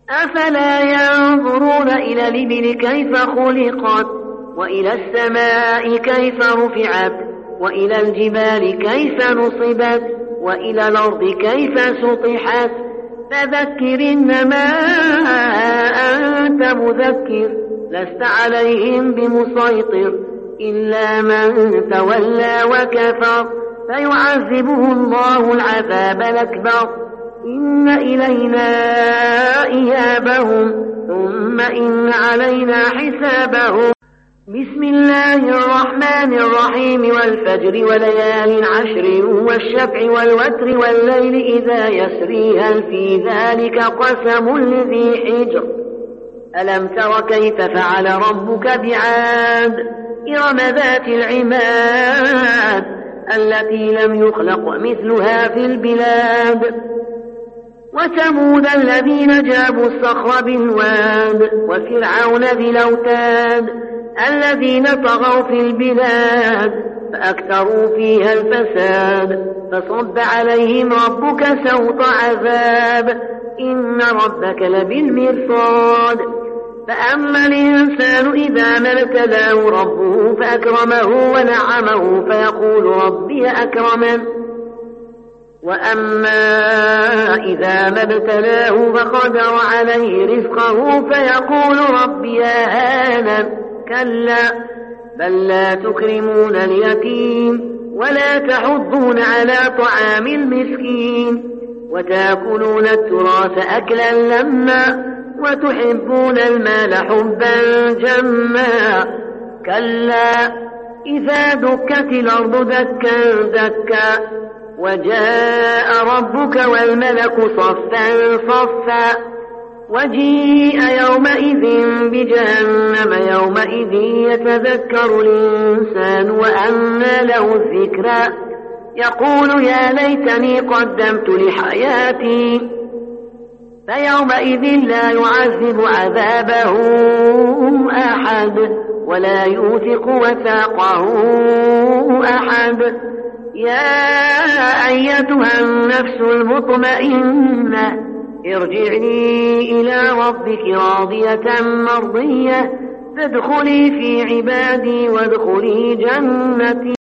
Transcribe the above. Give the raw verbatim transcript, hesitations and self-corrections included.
أفلا ينظرون إلى الإبل كيف خلقت وإلى السماء كيف رفعت وإلى الجبال كيف نصبت وإلى الأرض كيف سطحت فذكر إنما أنت مذكر لست عليهم بمسيطر إلا من تولى وكفر فيعذبه الله العذاب الأكبر إن إلينا إيابهم ثم إن علينا حسابهم. بسم الله الرحمن الرحيم والفجر وليال عشر والشفع والوتر والليل إذا يسري هل في ذلك قسم لذي حجر ألم تر كيف فعل ربك بعاد إرم ذات العماد التي لم يخلق مثلها في البلاد وثمود الذين جابوا الصخر بالواد وفرعون ذي الأوتاد الذين طغوا في البلاد فأكثروا فيها الفساد فصب عليهم ربك سوط عذاب إن ربك لبالمرصاد فأما الإنسان إذا ما ابتلاه ربه فأكرمه ونعمه فيقول ربي أكرمن وأما إذا ما ابتلاه فقدر عليه رزقه فيقول ربي أهانن كلا بل لا تكرمون اليتيم ولا تحضون على طعام المسكين وتأكلون التراث أكلا لما وتحبون المال حبا جما كلا إذا دكت الأرض دكا دكا وجاء ربك والملك صفا صفا وجيء يومئذ بجهنم يومئذ يتذكر الإنسان وأنى له الذكرى يقول يا ليتني قدمت لحياتي فيومئذ لا يعذب عذابه أحد ولا يوثق وثاقه أحد. يا أيتها النفس المطمئنة ارجعي إلى ربك راضية مرضية فادخلي في عبادي وادخلي جنتي.